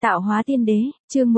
Tạo hóa tiên đế, chương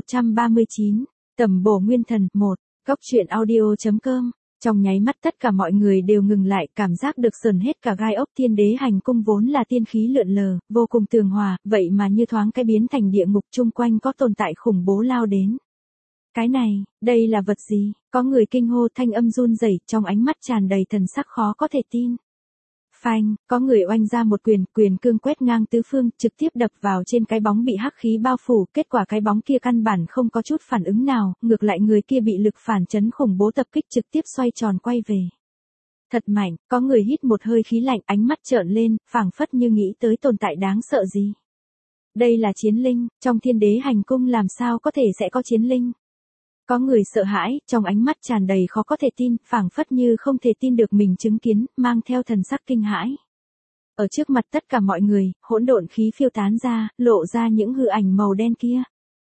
1139, tầm bổ nguyên thần, 1, Cốc truyện audio.com. Trong nháy mắt tất cả mọi người đều ngừng lại, cảm giác được sờn hết cả gai ốc. Tiên đế hành cung vốn là tiên khí lượn lờ, vô cùng tường hòa, vậy mà như thoáng cái biến thành địa ngục, chung quanh có tồn tại khủng bố lao đến. Cái này, đây là vật gì? Có người kinh hô, thanh âm run rẩy, trong ánh mắt tràn đầy thần sắc khó có thể tin. Phanh, có người oanh ra một quyền cương quét ngang tứ phương, trực tiếp đập vào trên cái bóng bị hắc khí bao phủ, kết quả cái bóng kia căn bản không có chút phản ứng nào, ngược lại người kia bị lực phản chấn khủng bố tập kích trực tiếp xoay tròn quay về. Thật mạnh, có người hít một hơi khí lạnh, ánh mắt trợn lên, phảng phất như nghĩ tới tồn tại đáng sợ gì. Đây là chiến linh, trong thiên đế hành cung làm sao có thể sẽ có chiến linh. Có người sợ hãi, trong ánh mắt tràn đầy khó có thể tin, phảng phất như không thể tin được mình chứng kiến, mang theo thần sắc kinh hãi. Ở trước mặt tất cả mọi người, hỗn độn khí phiêu tán ra, lộ ra những hư ảnh màu đen kia.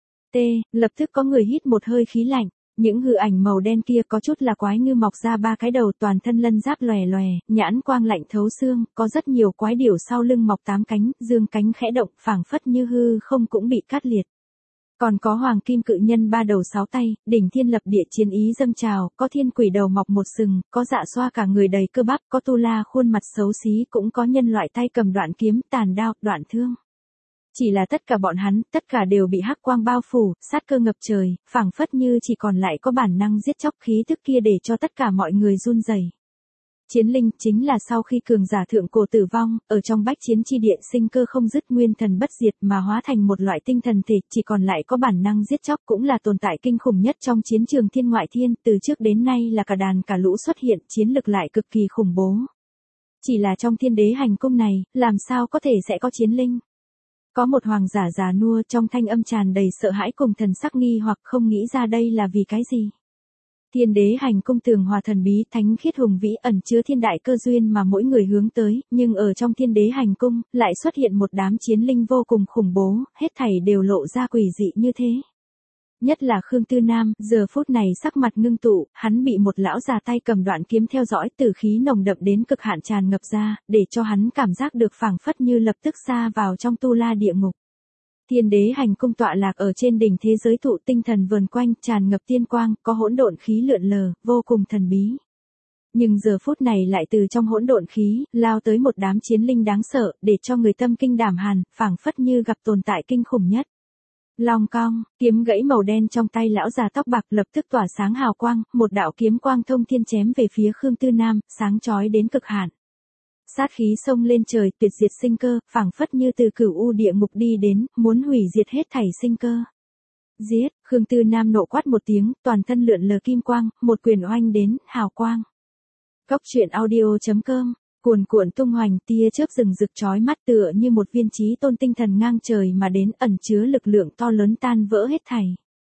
Lập tức có người hít một hơi khí lạnh, những hư ảnh màu đen kia có chút là quái ngư mọc ra ba cái đầu, toàn thân lân giáp lòe lòe, nhãn quang lạnh thấu xương, có rất nhiều quái điểu sau lưng mọc 8 cánh, dương cánh khẽ động, phảng phất như hư không cũng bị cắt liệt. Còn có hoàng kim cự nhân 3 đầu 6 tay, đỉnh thiên lập địa chiến ý dâng trào, có thiên quỷ đầu mọc một sừng, có dạ xoa cả người đầy cơ bắp, có tu la khuôn mặt xấu xí, cũng có nhân loại tay cầm đoạn kiếm, tàn đao, đoạn thương. Chỉ là tất cả bọn hắn, tất cả đều bị hắc quang bao phủ, sát cơ ngập trời, phảng phất như chỉ còn lại có bản năng giết chóc, khí tức kia để cho tất cả mọi người run rẩy. Chiến linh chính là sau khi cường giả thượng cổ tử vong, ở trong bách chiến chi địa sinh cơ không dứt, nguyên thần bất diệt mà hóa thành một loại tinh thần thể, chỉ còn lại có bản năng giết chóc, cũng là tồn tại kinh khủng nhất trong chiến trường thiên ngoại thiên, từ trước đến nay là cả đàn cả lũ xuất hiện, chiến lực lại cực kỳ khủng bố. Chỉ là trong thiên đế hành cung này, làm sao có thể sẽ có chiến linh? Có một hoàng giả già nua, trong thanh âm tràn đầy sợ hãi cùng thần sắc nghi hoặc, không nghĩ ra đây là vì cái gì. Thiên đế hành cung tường hòa thần bí, thánh khiết hùng vĩ, ẩn chứa thiên đại cơ duyên mà mỗi người hướng tới, nhưng ở trong thiên đế hành cung, lại xuất hiện một đám chiến linh vô cùng khủng bố, hết thảy đều lộ ra quỷ dị như thế. Nhất là Khương Tư Nam, giờ phút này sắc mặt ngưng tụ, hắn bị một lão già tay cầm đoạn kiếm theo dõi, tử khí nồng đậm đến cực hạn tràn ngập ra, để cho hắn cảm giác được phảng phất như lập tức xa vào trong tu la địa ngục. Thiên đế hành cung tọa lạc ở trên đỉnh thế giới thụ, tinh thần vờn quanh, tràn ngập tiên quang, có hỗn độn khí lượn lờ, vô cùng thần bí. Nhưng giờ phút này lại từ trong hỗn độn khí, lao tới một đám chiến linh đáng sợ, để cho người tâm kinh đảm hàn, phảng phất như gặp tồn tại kinh khủng nhất. Long cong, kiếm gãy màu đen trong tay lão già tóc bạc lập tức tỏa sáng hào quang, một đạo kiếm quang thông thiên chém về phía Khương Tư Nam, sáng chói đến cực hạn. Sát khí xông lên trời, tuyệt diệt sinh cơ, phảng phất như từ cửu u địa ngục đi đến, muốn hủy diệt hết thảy sinh cơ. Giết, Khương Tư Nam nộ quát một tiếng, toàn thân lượn lờ kim quang, một quyền oanh đến, hào quang. Cốc truyện audio.com, cuồn cuộn tung hoành, tia chớp rừng rực chói mắt tựa như một viên chí tôn tinh thần ngang trời mà đến, ẩn chứa lực lượng to lớn tan vỡ hết thảy.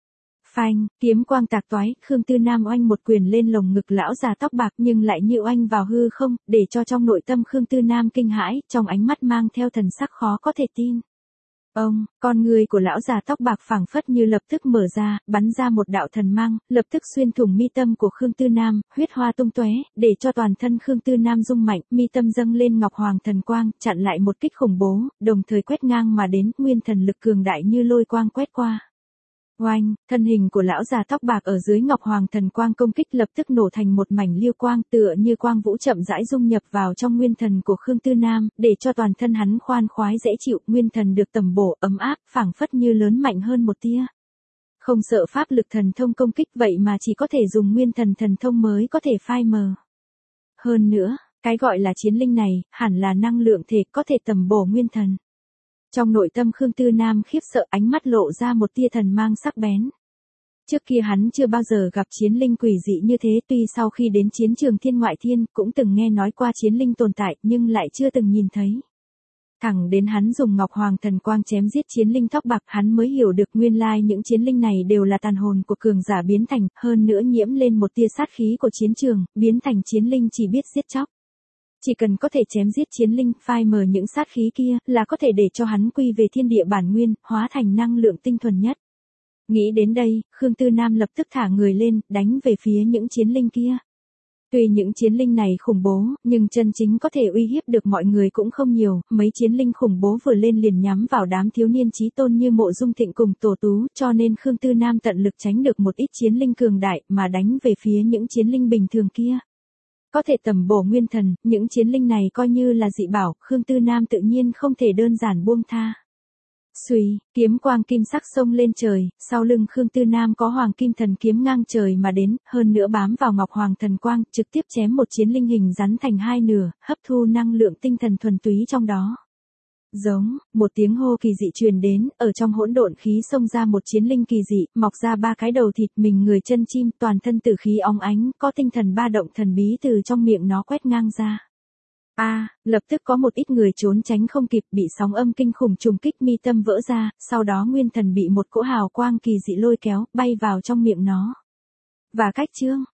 Phanh, kiếm quang tạc toái, Khương Tư Nam oanh một quyền lên lồng ngực lão già tóc bạc, nhưng lại như oanh vào hư không, để cho trong nội tâm Khương Tư Nam kinh hãi, trong ánh mắt mang theo thần sắc khó có thể tin. Con người của lão già tóc bạc phảng phất như lập tức mở ra, bắn ra một đạo thần mang, lập tức xuyên thủng mi tâm của Khương Tư Nam, huyết hoa tung tóe, để cho toàn thân Khương Tư Nam rung mạnh, mi tâm dâng lên ngọc hoàng thần quang, chặn lại một kích khủng bố, đồng thời quét ngang mà đến, nguyên thần lực cường đại như lôi quang quét qua. Oanh, thân hình của lão già tóc bạc ở dưới ngọc hoàng thần quang công kích lập tức nổ thành một mảnh liêu quang, tựa như quang vũ chậm rãi dung nhập vào trong nguyên thần của Khương Tư Nam, để cho toàn thân hắn khoan khoái dễ chịu, nguyên thần được tầm bổ, ấm áp, phảng phất như lớn mạnh hơn một tia. Không sợ pháp lực thần thông công kích, vậy mà chỉ có thể dùng nguyên thần thần thông mới có thể phai mờ. Hơn nữa, cái gọi là chiến linh này, hẳn là năng lượng thể có thể tầm bổ nguyên thần. Trong nội tâm Khương Tư Nam khiếp sợ, ánh mắt lộ ra một tia thần mang sắc bén. Trước kia hắn chưa bao giờ gặp chiến linh quỷ dị như thế, tuy sau khi đến chiến trường thiên ngoại thiên, cũng từng nghe nói qua chiến linh tồn tại, nhưng lại chưa từng nhìn thấy. Thẳng đến hắn dùng ngọc hoàng thần quang chém giết chiến linh tóc bạc, hắn mới hiểu được nguyên lai những chiến linh này đều là tàn hồn của cường giả biến thành, hơn nữa nhiễm lên một tia sát khí của chiến trường, biến thành chiến linh chỉ biết giết chóc. Chỉ cần có thể chém giết chiến linh, phai mờ những sát khí kia, là có thể để cho hắn quy về thiên địa bản nguyên, hóa thành năng lượng tinh thuần nhất. Nghĩ đến đây, Khương Tư Nam lập tức thả người lên, đánh về phía những chiến linh kia. Tuy những chiến linh này khủng bố, nhưng chân chính có thể uy hiếp được mọi người cũng không nhiều, mấy chiến linh khủng bố vừa lên liền nhắm vào đám thiếu niên chí tôn như Mộ Dung Thịnh cùng Tổ Tú, cho nên Khương Tư Nam tận lực tránh được một ít chiến linh cường đại mà đánh về phía những chiến linh bình thường kia. Có thể tầm bổ nguyên thần, những chiến linh này coi như là dị bảo, Khương Tư Nam tự nhiên không thể đơn giản buông tha. Xuy, kiếm quang kim sắc xông lên trời, sau lưng Khương Tư Nam có hoàng kim thần kiếm ngang trời mà đến, hơn nữa bám vào ngọc hoàng thần quang, trực tiếp chém một chiến linh hình rắn thành hai nửa, hấp thu năng lượng tinh thần thuần túy trong đó. Giống, một tiếng hô kỳ dị truyền đến, ở trong hỗn độn khí xông ra một chiến linh kỳ dị, mọc ra ba cái đầu thịt mình người chân chim, toàn thân tử khí óng ánh, có tinh thần ba động thần bí từ trong miệng nó quét ngang ra. Lập tức có một ít người trốn tránh không kịp, bị sóng âm kinh khủng trùng kích mi tâm vỡ ra, sau đó nguyên thần bị một cỗ hào quang kỳ dị lôi kéo, bay vào trong miệng nó. Và cách chương,